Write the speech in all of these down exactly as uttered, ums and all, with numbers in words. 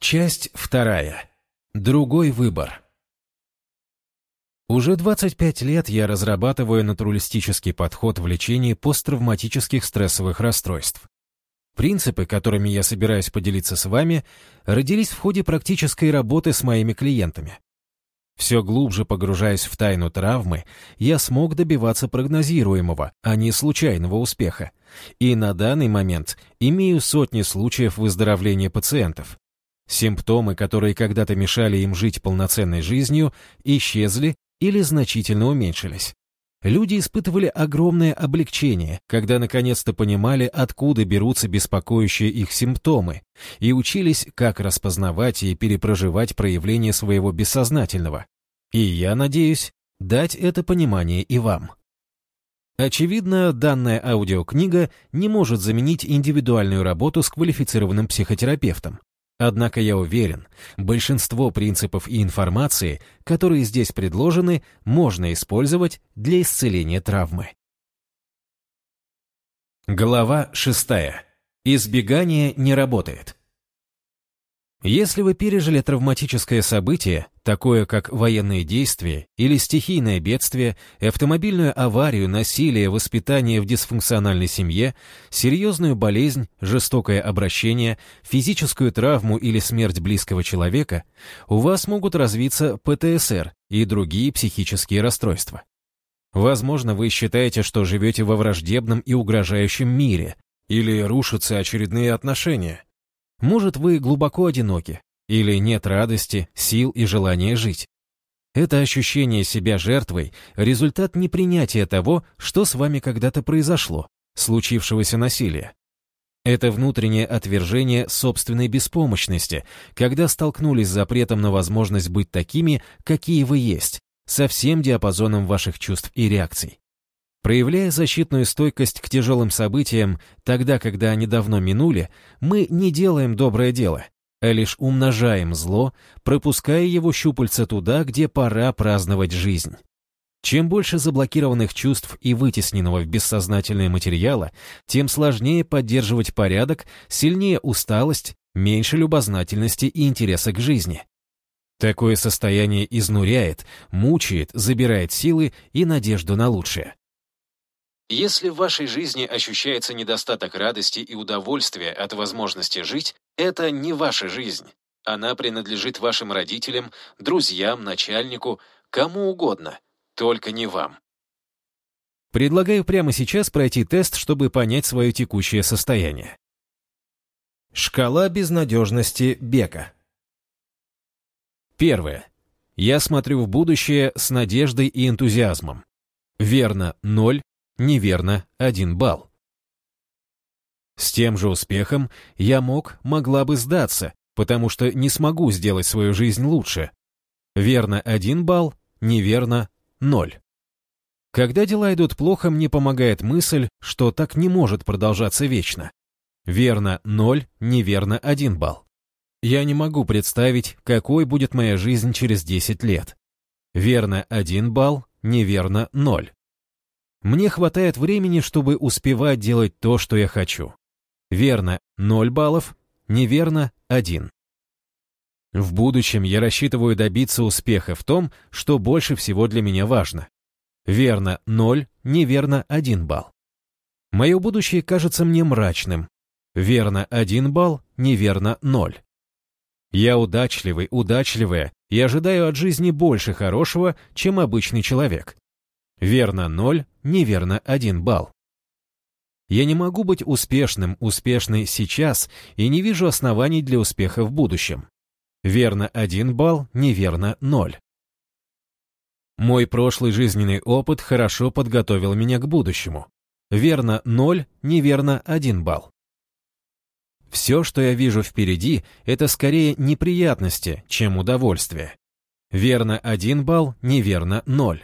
Часть вторая. Другой выбор. Уже двадцать пять лет я разрабатываю натуралистический подход в лечении посттравматических стрессовых расстройств. Принципы, которыми я собираюсь поделиться с вами, родились в ходе практической работы с моими клиентами. Все глубже погружаясь в тайну травмы, я смог добиваться прогнозируемого, а не случайного успеха. И на данный момент имею сотни случаев выздоровления пациентов. Симптомы, которые когда-то мешали им жить полноценной жизнью, исчезли или значительно уменьшились. Люди испытывали огромное облегчение, когда наконец-то понимали, откуда берутся беспокоящие их симптомы, и учились, как распознавать и перепроживать проявления своего бессознательного. И я надеюсь дать это понимание и вам. Очевидно, данная аудиокнига не может заменить индивидуальную работу с квалифицированным психотерапевтом. Однако я уверен, большинство принципов и информации, которые здесь предложены, можно использовать для исцеления травмы. Глава шестая. Избегание не работает. Если вы пережили травматическое событие, такое как военные действия или стихийное бедствие, автомобильную аварию, насилие, воспитание в дисфункциональной семье, серьезную болезнь, жестокое обращение, физическую травму или смерть близкого человека, у вас могут развиться пэ тэ эс эр и другие психические расстройства. Возможно, вы считаете, что живете во враждебном и угрожающем мире, или рушатся очередные отношения. Может, вы глубоко одиноки, или нет радости, сил и желания жить. Это ощущение себя жертвой – результат непринятия того, что с вами когда-то произошло, случившегося насилия. Это внутреннее отвержение собственной беспомощности, когда столкнулись с запретом на возможность быть такими, какие вы есть, со всем диапазоном ваших чувств и реакций. Проявляя защитную стойкость к тяжелым событиям, тогда, когда они давно минули, мы не делаем доброе дело, а лишь умножаем зло, пропуская его щупальца туда, где пора праздновать жизнь. Чем больше заблокированных чувств и вытесненного в бессознательное материала, тем сложнее поддерживать порядок, сильнее усталость, меньше любознательности и интереса к жизни. Такое состояние изнуряет, мучает, забирает силы и надежду на лучшее. Если в вашей жизни ощущается недостаток радости и удовольствия от возможности жить, это не ваша жизнь. Она принадлежит вашим родителям, друзьям, начальнику, кому угодно, только не вам. Предлагаю прямо сейчас пройти тест, чтобы понять свое текущее состояние. Шкала безнадежности Бека. Первое. Я смотрю в будущее с надеждой и энтузиазмом. Верно – ноль. Неверно – один балл. С тем же успехом я мог, могла бы сдаться, потому что не смогу сделать свою жизнь лучше. Верно – один балл, неверно – ноль. Когда дела идут плохо, мне помогает мысль, что так не может продолжаться вечно. Верно – ноль, неверно – один балл. Я не могу представить, какой будет моя жизнь через десять лет. Верно – один балл, неверно – ноль. Мне хватает времени, чтобы успевать делать то, что я хочу. Верно – ноль баллов, неверно – один. В будущем я рассчитываю добиться успеха в том, что больше всего для меня важно. Верно – ноль, неверно – один балл. Мое будущее кажется мне мрачным. Верно – один балл, неверно – ноль. Я удачливый, удачливая и ожидаю от жизни больше хорошего, чем обычный человек. Верно – ноль, неверно – один балл. Я не могу быть успешным, успешной сейчас и не вижу оснований для успеха в будущем. Верно – один балл, неверно – ноль. Мой прошлый жизненный опыт хорошо подготовил меня к будущему. Верно – ноль, неверно – один балл. Все, что я вижу впереди, это скорее неприятности, чем удовольствие. Верно – один балл, неверно – ноль.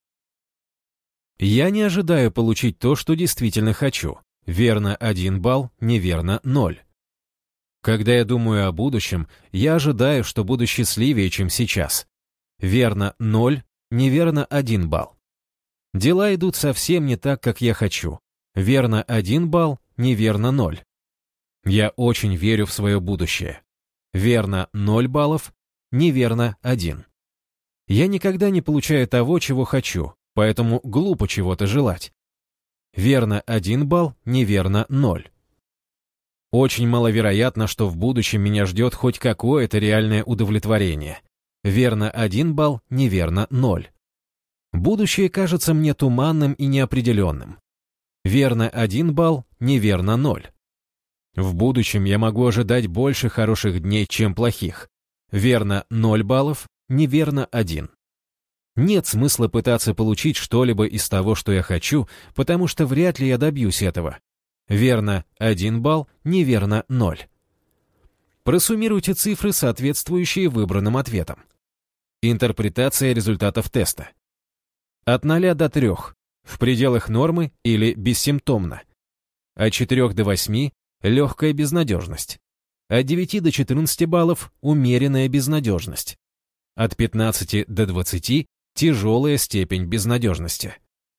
Я не ожидаю получить то, что действительно хочу. Верно – один балл, неверно – ноль. Когда я думаю о будущем, я ожидаю, что буду счастливее, чем сейчас. Верно – ноль, неверно – один балл. Дела идут совсем не так, как я хочу. Верно – один балл, неверно – ноль. Я очень верю в свое будущее. Верно ноль баллов, неверно один. Я никогда не получаю того, чего хочу, поэтому глупо чего-то желать. Верно один балл, неверно ноль. Очень маловероятно, что в будущем меня ждет хоть какое-то реальное удовлетворение. Верно один балл, неверно ноль. Будущее кажется мне туманным и неопределенным. Верно один балл, неверно ноль. В будущем я могу ожидать больше хороших дней, чем плохих. Верно ноль баллов, неверно один. Нет смысла пытаться получить что-либо из того, что я хочу, потому что вряд ли я добьюсь этого. Верно один балл, неверно ноль. Просуммируйте цифры, соответствующие выбранным ответам. Интерпретация результатов теста. От ноля до трёх в пределах нормы или бессимптомно. От четырёх до восьми легкая безнадежность. От девяти до четырнадцати баллов умеренная безнадежность. От пятнадцати до двадцати тяжелая степень безнадежности.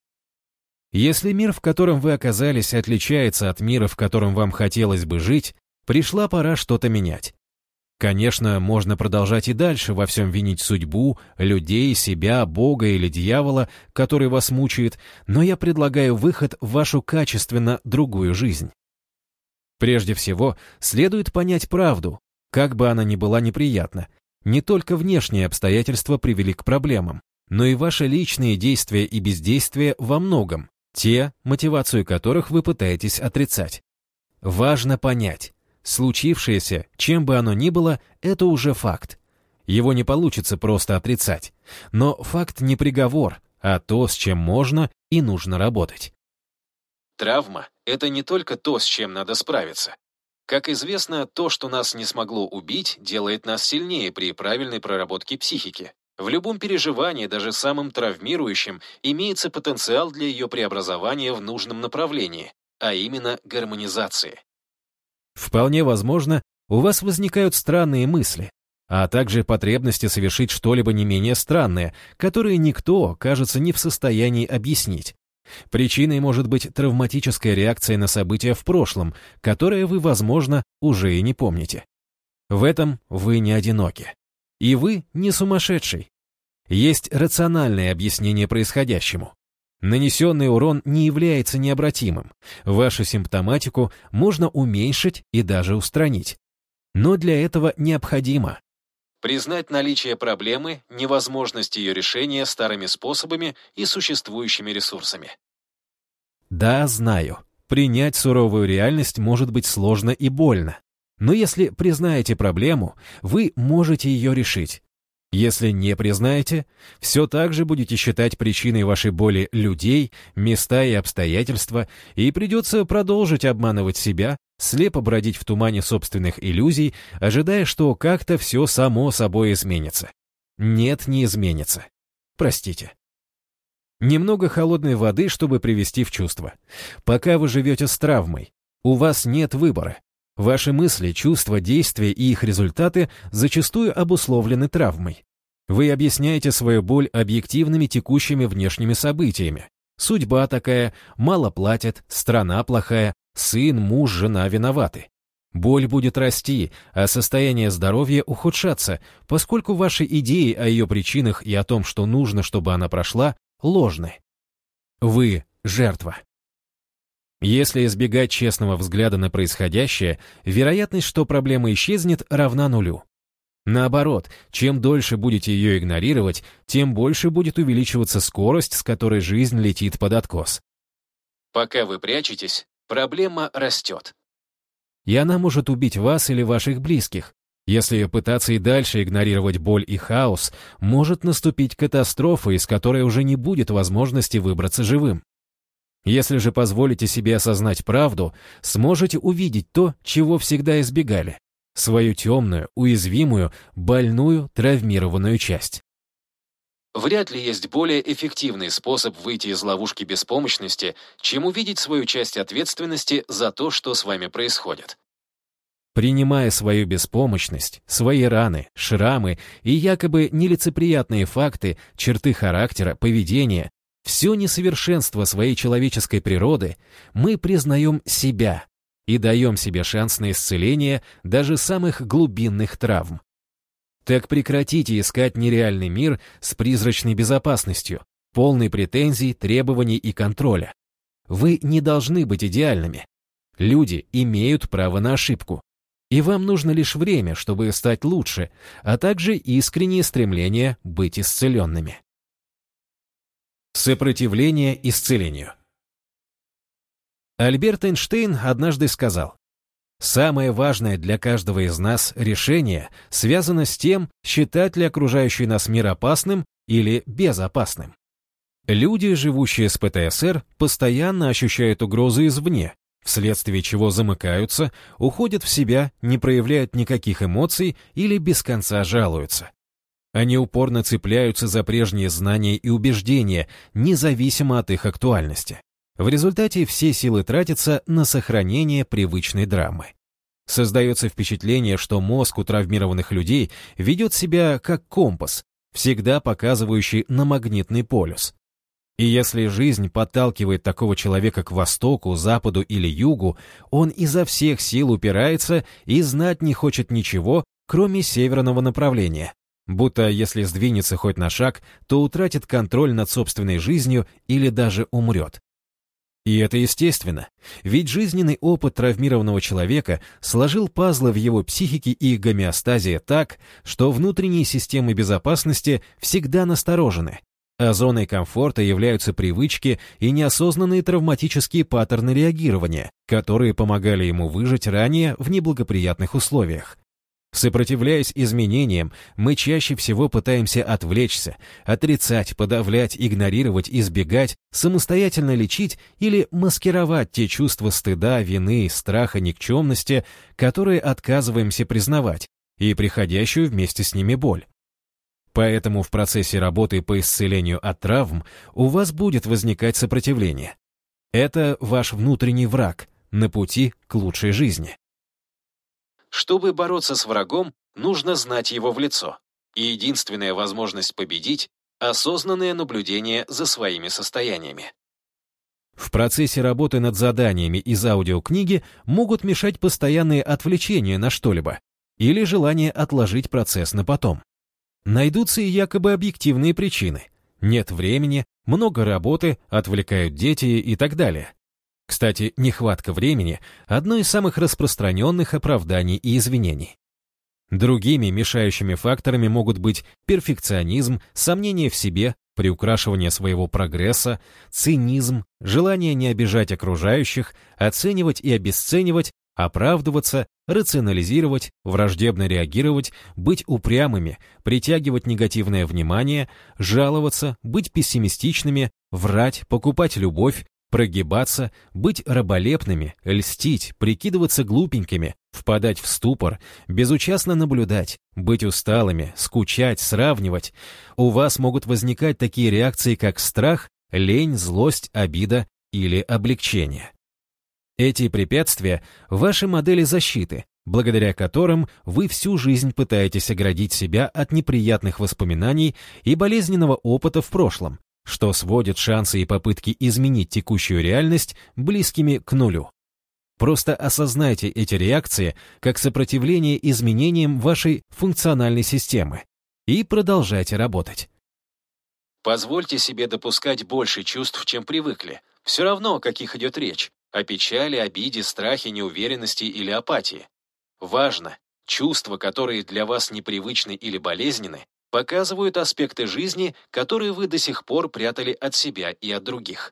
Если мир, в котором вы оказались, отличается от мира, в котором вам хотелось бы жить, пришла пора что-то менять. Конечно, можно продолжать и дальше во всем винить судьбу, людей, себя, Бога или дьявола, который вас мучает, но я предлагаю выход в вашу качественно другую жизнь. Прежде всего, следует понять правду, как бы она ни была неприятна. Не только внешние обстоятельства привели к проблемам, но и ваши личные действия и бездействия во многом, те, мотивацию которых вы пытаетесь отрицать. Важно понять. Случившееся, чем бы оно ни было, это уже факт. Его не получится просто отрицать. Но факт не приговор, а то, с чем можно и нужно работать. Травма — это не только то, с чем надо справиться. Как известно, то, что нас не смогло убить, делает нас сильнее при правильной проработке психики. В любом переживании, даже самым травмирующем, имеется потенциал для ее преобразования в нужном направлении, а именно гармонизации. Вполне возможно, у вас возникают странные мысли, а также потребности совершить что-либо не менее странное, которые никто, кажется, не в состоянии объяснить. Причиной может быть травматическая реакция на события в прошлом, которое вы, возможно, уже и не помните. В этом вы не одиноки. И вы не сумасшедший. Есть рациональное объяснение происходящему. Нанесенный урон не является необратимым. Вашу симптоматику можно уменьшить и даже устранить. Но для этого необходимо признать наличие проблемы, невозможность ее решения старыми способами и существующими ресурсами. Да, знаю, принять суровую реальность может быть сложно и больно. Но если признаете проблему, вы можете ее решить. Если не признаете, все так же будете считать причиной вашей боли людей, места и обстоятельства, и придется продолжить обманывать себя, слепо бродить в тумане собственных иллюзий, ожидая, что как-то все само собой изменится. Нет, не изменится. Простите. Немного холодной воды, чтобы привести в чувство. Пока вы живете с травмой, у вас нет выбора. Ваши мысли, чувства, действия и их результаты зачастую обусловлены травмой. Вы объясняете свою боль объективными текущими внешними событиями. Судьба такая, мало платят, страна плохая, сын, муж, жена виноваты. Боль будет расти, а состояние здоровья ухудшаться, поскольку ваши идеи о ее причинах и о том, что нужно, чтобы она прошла, ложны. Вы – жертва. Если избегать честного взгляда на происходящее, вероятность, что проблема исчезнет, равна нулю. Наоборот, чем дольше будете ее игнорировать, тем больше будет увеличиваться скорость, с которой жизнь летит под откос. Пока вы прячетесь, проблема растет. И она может убить вас или ваших близких. Если пытаться и дальше игнорировать боль и хаос, может наступить катастрофа, из которой уже не будет возможности выбраться живым. Если же позволите себе осознать правду, сможете увидеть то, чего всегда избегали. Свою темную, уязвимую, больную, травмированную часть. Вряд ли есть более эффективный способ выйти из ловушки беспомощности, чем увидеть свою часть ответственности за то, что с вами происходит. Принимая свою беспомощность, свои раны, шрамы и якобы нелицеприятные факты, черты характера, поведения, все несовершенство своей человеческой природы, мы признаем себя, и даем себе шанс на исцеление даже самых глубинных травм. Так прекратите искать нереальный мир с призрачной безопасностью, полный претензий, требований и контроля. Вы не должны быть идеальными. Люди имеют право на ошибку. И вам нужно лишь время, чтобы стать лучше, а также искреннее стремление быть исцеленными. Сопротивление исцелению. Альберт Эйнштейн однажды сказал: «Самое важное для каждого из нас решение связано с тем, считать ли окружающий нас мир опасным или безопасным». Люди, живущие с ПТСР, постоянно ощущают угрозы извне, вследствие чего замыкаются, уходят в себя, не проявляют никаких эмоций или без конца жалуются. Они упорно цепляются за прежние знания и убеждения, независимо от их актуальности. В результате все силы тратятся на сохранение привычной драмы. Создается впечатление, что мозг у травмированных людей ведет себя как компас, всегда показывающий на магнитный полюс. И если жизнь подталкивает такого человека к востоку, западу или югу, он изо всех сил упирается и знать не хочет ничего, кроме северного направления. Будто если сдвинется хоть на шаг, то утратит контроль над собственной жизнью или даже умрет. И это естественно, ведь жизненный опыт травмированного человека сложил пазлы в его психике и гомеостазе так, что внутренние системы безопасности всегда насторожены, а зоной комфорта являются привычки и неосознанные травматические паттерны реагирования, которые помогали ему выжить ранее в неблагоприятных условиях. Сопротивляясь изменениям, мы чаще всего пытаемся отвлечься, отрицать, подавлять, игнорировать, избегать, самостоятельно лечить или маскировать те чувства стыда, вины, страха, никчемности, которые отказываемся признавать, и приходящую вместе с ними боль. Поэтому в процессе работы по исцелению от травм у вас будет возникать сопротивление. Это ваш внутренний враг на пути к лучшей жизни. Чтобы бороться с врагом, нужно знать его в лицо. И единственная возможность победить — осознанное наблюдение за своими состояниями. В процессе работы над заданиями из аудиокниги могут мешать постоянные отвлечения на что-либо или желание отложить процесс на потом. Найдутся и якобы объективные причины. Нет времени, много работы, отвлекают дети и так далее. Кстати, нехватка времени – одно из самых распространенных оправданий и извинений. Другими мешающими факторами могут быть перфекционизм, сомнение в себе, приукрашивание своего прогресса, цинизм, желание не обижать окружающих, оценивать и обесценивать, оправдываться, рационализировать, враждебно реагировать, быть упрямыми, притягивать негативное внимание, жаловаться, быть пессимистичными, врать, покупать любовь, прогибаться, быть раболепными, льстить, прикидываться глупенькими, впадать в ступор, безучастно наблюдать, быть усталыми, скучать, сравнивать. У вас могут возникать такие реакции, как страх, лень, злость, обида или облегчение. Эти препятствия – ваши модели защиты, благодаря которым вы всю жизнь пытаетесь оградить себя от неприятных воспоминаний и болезненного опыта в прошлом, что сводит шансы и попытки изменить текущую реальность близкими к нулю. Просто осознайте эти реакции как сопротивление изменениям вашей функциональной системы и продолжайте работать. Позвольте себе допускать больше чувств, чем привыкли. Все равно, о каких идет речь. О печали, обиде, страхе, неуверенности или апатии. Важно, чувства, которые для вас непривычны или болезненны, показывают аспекты жизни, которые вы до сих пор прятали от себя и от других.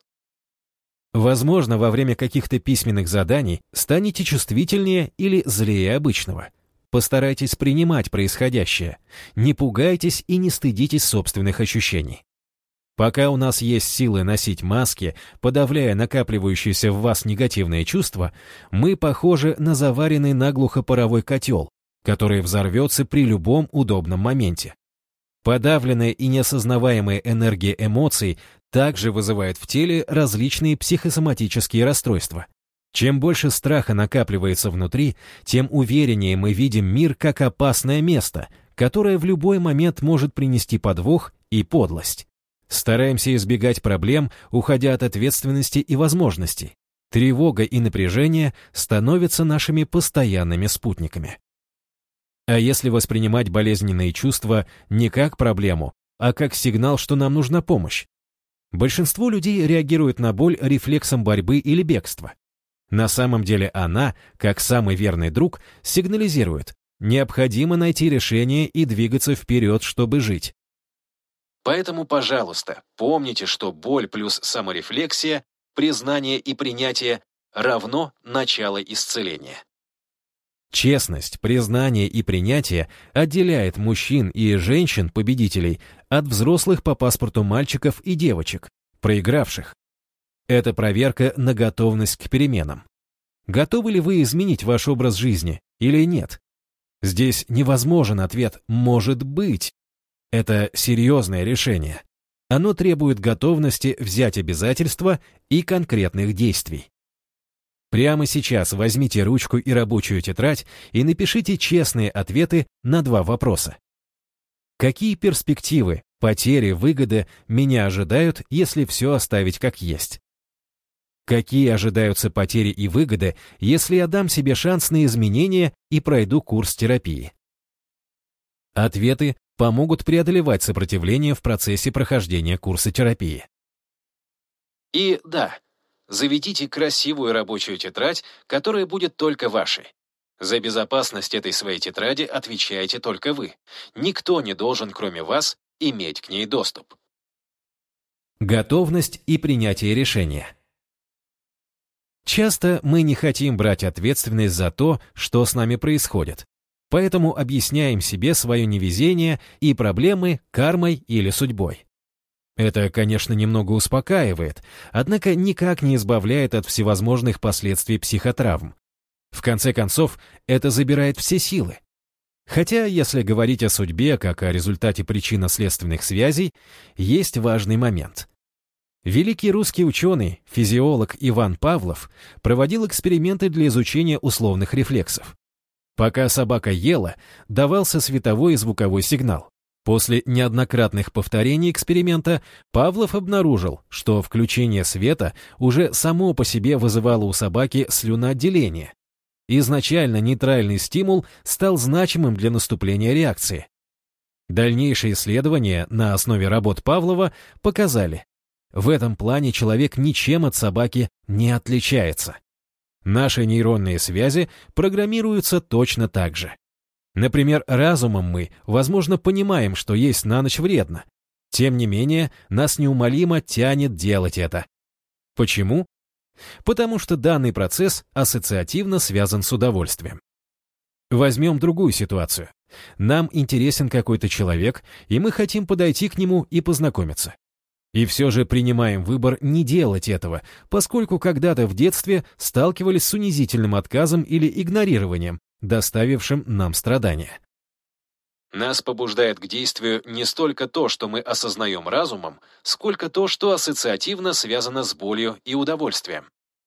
Возможно, во время каких-то письменных заданий станете чувствительнее или злее обычного. Постарайтесь принимать происходящее. Не пугайтесь и не стыдитесь собственных ощущений. Пока у нас есть силы носить маски, подавляя накапливающиеся в вас негативные чувства, мы похожи на заваренный наглухо паровой котел, который взорвется при любом удобном моменте. Подавленная и неосознаваемая энергия эмоций также вызывает в теле различные психосоматические расстройства. Чем больше страха накапливается внутри, тем увереннее мы видим мир как опасное место, которое в любой момент может принести подвох и подлость. Стараемся избегать проблем, уходя от ответственности и возможностей. Тревога и напряжение становятся нашими постоянными спутниками. А если воспринимать болезненные чувства не как проблему, а как сигнал, что нам нужна помощь? Большинство людей реагирует на боль рефлексом борьбы или бегства. На самом деле она, как самый верный друг, сигнализирует: необходимо найти решение и двигаться вперед, чтобы жить. Поэтому, пожалуйста, помните, что боль плюс саморефлексия, признание и принятие равно начало исцеления. Честность, признание и принятие отделяет мужчин и женщин-победителей от взрослых по паспорту мальчиков и девочек, проигравших. Это проверка на готовность к переменам. Готовы ли вы изменить ваш образ жизни или нет? Здесь невозможен ответ «может быть». Это серьезное решение. Оно требует готовности взять обязательства и конкретных действий. Прямо сейчас возьмите ручку и рабочую тетрадь и напишите честные ответы на два вопроса. Какие перспективы, потери, выгоды меня ожидают, если все оставить как есть? Какие ожидаются потери и выгоды, если я дам себе шанс на изменения и пройду курс терапии? Ответы помогут преодолевать сопротивление в процессе прохождения курса терапии. И да, заведите красивую рабочую тетрадь, которая будет только вашей. За безопасность этой своей тетради отвечаете только вы. Никто не должен, кроме вас, иметь к ней доступ. Готовность и принятие решения. Часто мы не хотим брать ответственность за то, что с нами происходит, поэтому объясняем себе свое невезение и проблемы кармой или судьбой. Это, конечно, немного успокаивает, однако никак не избавляет от всевозможных последствий психотравм. В конце концов, это забирает все силы. Хотя, если говорить о судьбе как о результате причинно-следственных связей, есть важный момент. Великий русский ученый, физиолог Иван Павлов проводил эксперименты для изучения условных рефлексов. Пока собака ела, давался световой и звуковой сигнал. После неоднократных повторений эксперимента Павлов обнаружил, что включение света уже само по себе вызывало у собаки слюноотделение. Изначально нейтральный стимул стал значимым для наступления реакции. Дальнейшие исследования на основе работ Павлова показали, в этом плане человек ничем от собаки не отличается. Наши нейронные связи программируются точно так же. Например, разумом мы, возможно, понимаем, что есть на ночь вредно. Тем не менее, нас неумолимо тянет делать это. Почему? Потому что данный процесс ассоциативно связан с удовольствием. Возьмем другую ситуацию. Нам интересен какой-то человек, и мы хотим подойти к нему и познакомиться. И все же принимаем выбор не делать этого, поскольку когда-то в детстве сталкивались с унизительным отказом или игнорированием, доставившим нам страдания. Нас побуждает к действию не столько то, что мы осознаем разумом, сколько то, что ассоциативно связано с болью и удовольствием.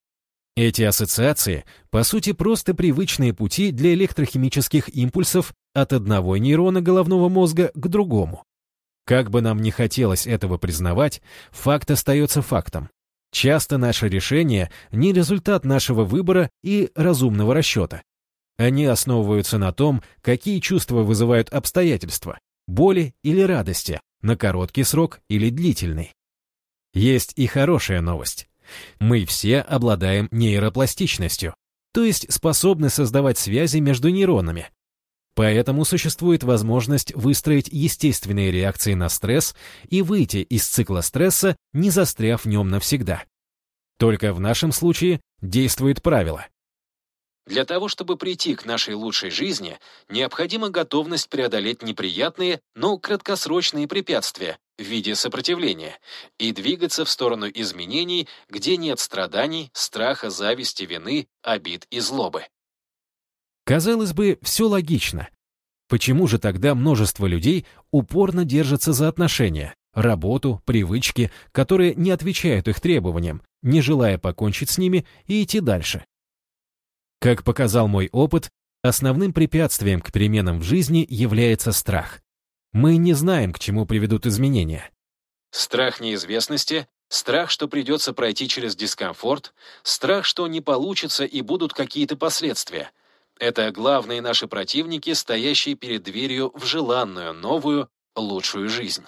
Эти ассоциации, по сути, просто привычные пути для электрохимических импульсов от одного нейрона головного мозга к другому. Как бы нам ни хотелось этого признавать, факт остается фактом. Часто наши решения не результат нашего выбора и разумного расчета. Они основываются на том, какие чувства вызывают обстоятельства, боли или радости, на короткий срок или длительный. Есть и хорошая новость. Мы все обладаем нейропластичностью, то есть способны создавать связи между нейронами. Поэтому существует возможность выстроить естественные реакции на стресс и выйти из цикла стресса, не застряв в нем навсегда. Только в нашем случае действует правило. Для того, чтобы прийти к нашей лучшей жизни, необходима готовность преодолеть неприятные, но краткосрочные препятствия в виде сопротивления и двигаться в сторону изменений, где нет страданий, страха, зависти, вины, обид и злобы. Казалось бы, все логично. Почему же тогда множество людей упорно держатся за отношения, работу, привычки, которые не отвечают их требованиям, не желая покончить с ними и идти дальше? Как показал мой опыт, основным препятствием к переменам в жизни является страх. Мы не знаем, к чему приведут изменения. Страх неизвестности Страх, что придется пройти через дискомфорт, страх, что не получится и будут какие-то последствия. Это главные наши противники, стоящие перед дверью в желанную, новую, лучшую жизнь.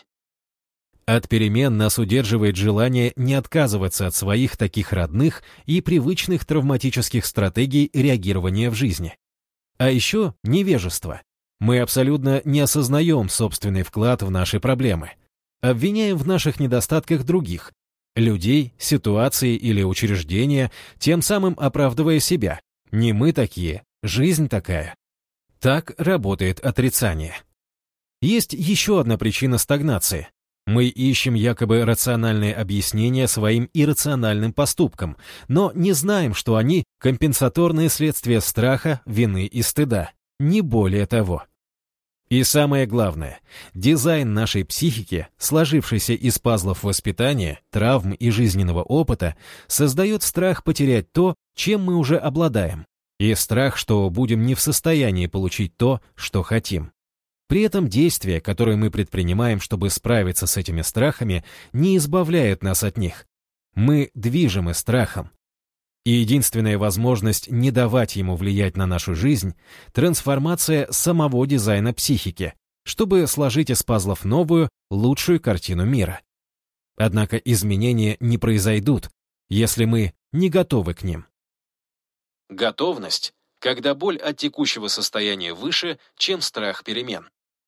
От перемен нас удерживает желание не отказываться от своих таких родных и привычных травматических стратегий реагирования в жизни. А еще невежество. Мы абсолютно не осознаем собственный вклад в наши проблемы. Обвиняем в наших недостатках других, людей, ситуации или учреждения, тем самым оправдывая себя. Не мы такие, жизнь такая. Так работает отрицание. Есть еще одна причина стагнации. Мы ищем якобы рациональные объяснения своим иррациональным поступкам, но не знаем, что они компенсаторные следствия страха, вины и стыда. Не более того. И самое главное, дизайн нашей психики, сложившийся из пазлов воспитания, травм и жизненного опыта, создает страх потерять то, чем мы уже обладаем, и страх, что будем не в состоянии получить то, что хотим. При этом действия, которые мы предпринимаем, чтобы справиться с этими страхами, не избавляют нас от них. Мы движимы страхом. И единственная возможность не давать ему влиять на нашу жизнь — трансформация самого дизайна психики, чтобы сложить из пазлов новую, лучшую картину мира. Однако изменения не произойдут, если мы не готовы к ним. Готовность, когда боль от текущего состояния выше, чем страх перемен.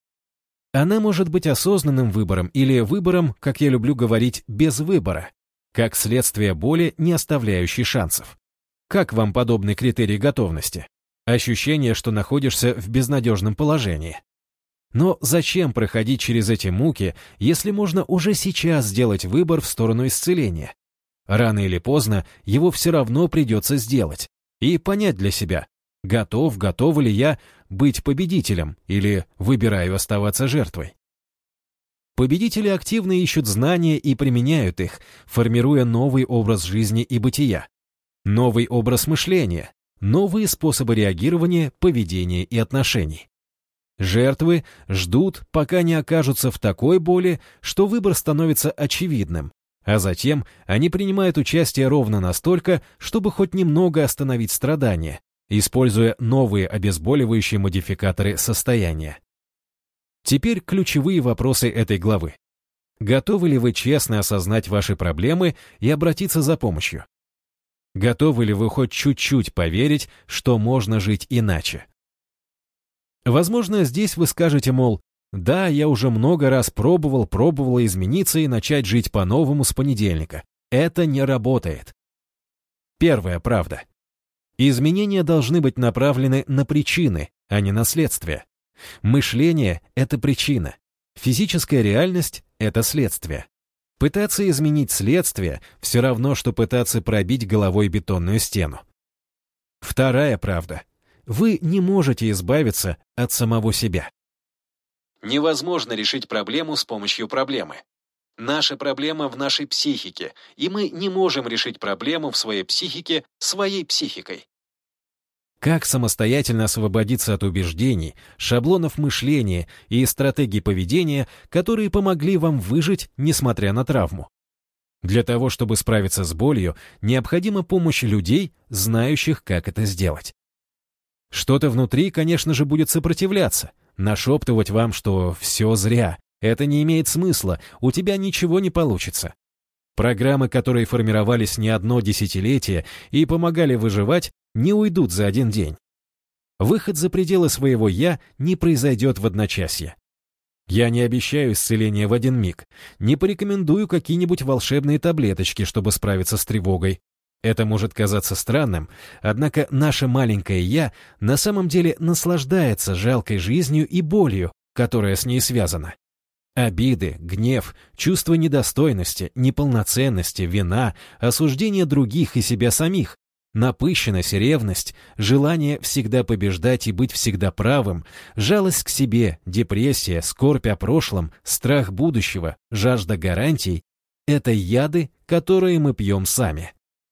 Она может быть осознанным выбором или выбором, как я люблю говорить, без выбора, как следствие боли, не оставляющей шансов. Как вам подобный критерий готовности? Ощущение, что находишься в безнадежном положении. Но зачем проходить через эти муки, если можно уже сейчас сделать выбор в сторону исцеления? Рано или поздно его все равно придется сделать и понять для себя, готов, готова ли я быть победителем или выбираю оставаться жертвой. Победители активно ищут знания и применяют их, формируя новый образ жизни и бытия, новый образ мышления, новые способы реагирования, поведения и отношений. Жертвы ждут, пока не окажутся в такой боли, что выбор становится очевидным, а затем они принимают участие ровно настолько, чтобы хоть немного остановить страдания, используя новые обезболивающие модификаторы состояния. Теперь ключевые вопросы этой главы. Готовы ли вы честно осознать ваши проблемы и обратиться за помощью? Готовы ли вы хоть чуть-чуть поверить, что можно жить иначе? Возможно, здесь вы скажете, мол, да, я уже много раз пробовал, пробовала измениться и начать жить по-новому с понедельника. Это не работает. Первая правда. Изменения должны быть направлены на причины, а не на следствия. Мышление — это причина. Физическая реальность — это следствие. Пытаться изменить следствие — все равно, что пытаться пробить головой бетонную стену. Вторая правда. Вы не можете избавиться от самого себя. Невозможно решить проблему с помощью проблемы. Наша проблема в нашей психике, и мы не можем решить проблему в своей психике своей психикой. Как самостоятельно освободиться от убеждений, шаблонов мышления и стратегий поведения, которые помогли вам выжить, несмотря на травму? Для того, чтобы справиться с болью, необходима помощь людей, знающих, как это сделать. Что-то внутри, конечно же, будет сопротивляться, нашептывать вам, что все зря, это не имеет смысла, у тебя ничего не получится. Программы, которые формировались не одно десятилетие и помогали выживать, не уйдут за один день. Выход за пределы своего «я» не произойдет в одночасье. Я не обещаю исцеления в один миг, не порекомендую какие-нибудь волшебные таблеточки, чтобы справиться с тревогой. Это может казаться странным, однако наше маленькое «я» на самом деле наслаждается жалкой жизнью и болью, которая с ней связана. Обиды, гнев, чувство недостойности, неполноценности, вина, осуждение других и себя самих, напыщенность, ревность, желание всегда побеждать и быть всегда правым, жалость к себе, депрессия, скорбь о прошлом, страх будущего, жажда гарантий — это яды, которые мы пьем сами.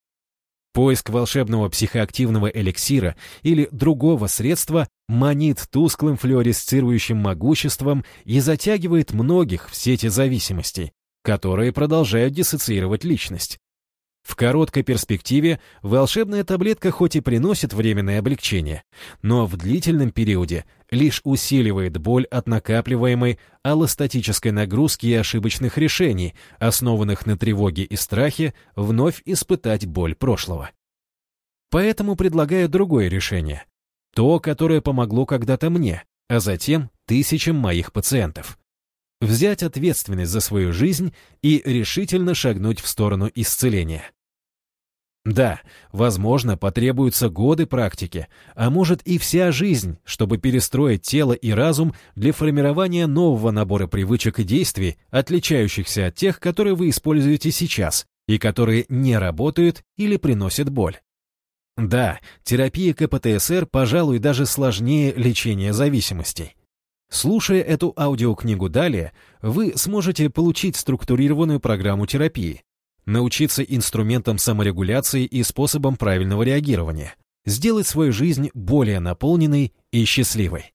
Поиск волшебного психоактивного эликсира или другого средства манит тусклым флуоресцирующим могуществом и затягивает многих в сети зависимостей, которые продолжают диссоциировать личность. В короткой перспективе волшебная таблетка хоть и приносит временное облегчение, но в длительном периоде лишь усиливает боль от накапливаемой аллостатической нагрузки и ошибочных решений, основанных на тревоге и страхе вновь испытать боль прошлого. Поэтому предлагаю другое решение. То, которое помогло когда-то мне, а затем тысячам моих пациентов. Взять ответственность за свою жизнь и решительно шагнуть в сторону исцеления. Да, возможно, потребуются годы практики, а может и вся жизнь, чтобы перестроить тело и разум для формирования нового набора привычек и действий, отличающихся от тех, которые вы используете сейчас, и которые не работают или приносят боль. Да, терапия ка пэ тэ эс эр, пожалуй, даже сложнее лечения зависимостей. Слушая эту аудиокнигу далее, вы сможете получить структурированную программу терапии, научиться инструментам саморегуляции и способам правильного реагирования, сделать свою жизнь более наполненной и счастливой.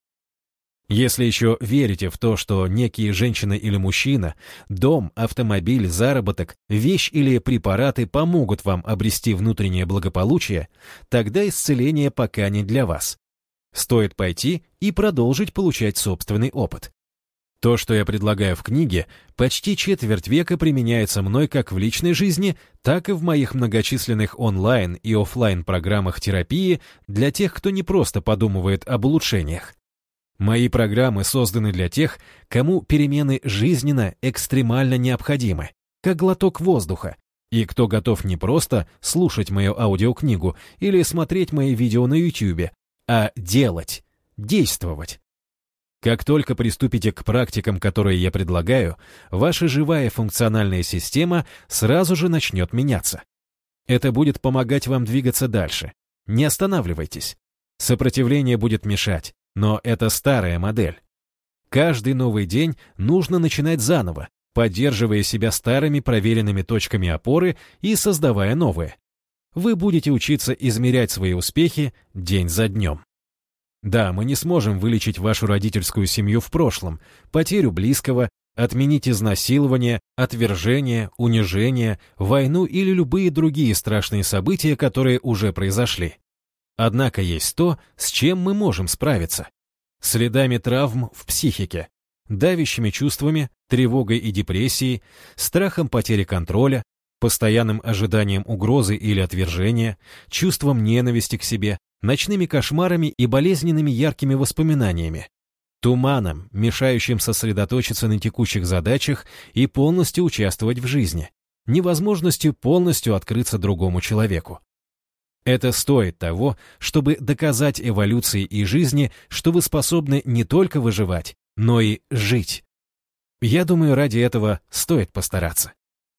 Если еще верите в то, что некие женщина или мужчина, дом, автомобиль, заработок, вещь или препараты помогут вам обрести внутреннее благополучие, тогда исцеление пока не для вас. Стоит пойти и продолжить получать собственный опыт. То, что я предлагаю в книге, почти четверть века применяется мной как в личной жизни, так и в моих многочисленных онлайн и офлайн программах терапии для тех, кто не просто подумывает об улучшениях. Мои программы созданы для тех, кому перемены жизненно экстремально необходимы, как глоток воздуха, и кто готов не просто слушать мою аудиокнигу или смотреть мои видео на YouTube, а делать, действовать. Как только приступите к практикам, которые я предлагаю, ваша живая функциональная система сразу же начнет меняться. Это будет помогать вам двигаться дальше. Не останавливайтесь. Сопротивление будет мешать, но это старая модель. Каждый новый день нужно начинать заново, поддерживая себя старыми проверенными точками опоры и создавая новые. Вы будете учиться измерять свои успехи день за днем. Да, мы не сможем вылечить вашу родительскую семью в прошлом, потерю близкого, отменить изнасилование, отвержение, унижение, войну или любые другие страшные события, которые уже произошли. Однако есть то, с чем мы можем справиться. Следами травм в психике, давящими чувствами, тревогой и депрессией, страхом потери контроля, постоянным ожиданием угрозы или отвержения, чувством ненависти к себе, ночными кошмарами и болезненными яркими воспоминаниями, туманом, мешающим сосредоточиться на текущих задачах и полностью участвовать в жизни, невозможностью полностью открыться другому человеку. Это стоит того, чтобы доказать эволюции и жизни, что вы способны не только выживать, но и жить. Я думаю, ради этого стоит постараться.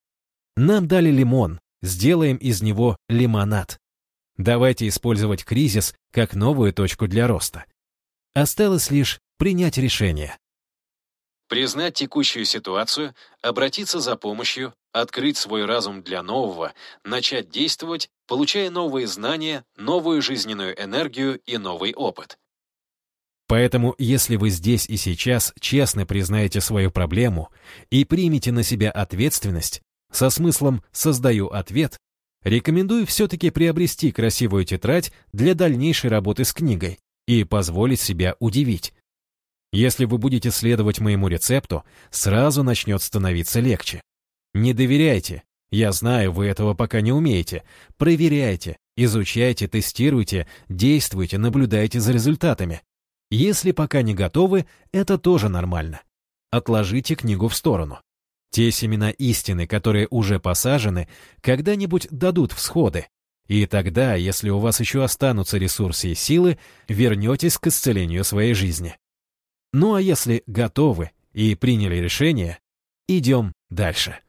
Нам дали лимон, сделаем из него лимонад. Давайте использовать кризис как новую точку для роста. Осталось лишь принять решение. Признать текущую ситуацию, обратиться за помощью, открыть свой разум для нового, начать действовать, получая новые знания, новую жизненную энергию и новый опыт. Поэтому, если вы здесь и сейчас честно признаете свою проблему и примете на себя ответственность, со смыслом «создаю ответ», рекомендую все-таки приобрести красивую тетрадь для дальнейшей работы с книгой и позволить себя удивить. Если вы будете следовать моему рецепту, сразу начнет становиться легче. Не доверяйте. Я знаю, вы этого пока не умеете. Проверяйте, изучайте, тестируйте, действуйте, наблюдайте за результатами. Если пока не готовы, это тоже нормально. Отложите книгу в сторону. Те семена истины, которые уже посажены, когда-нибудь дадут всходы. И тогда, если у вас еще останутся ресурсы и силы, вернетесь к исцелению своей жизни. Ну а если готовы и приняли решение, идем дальше.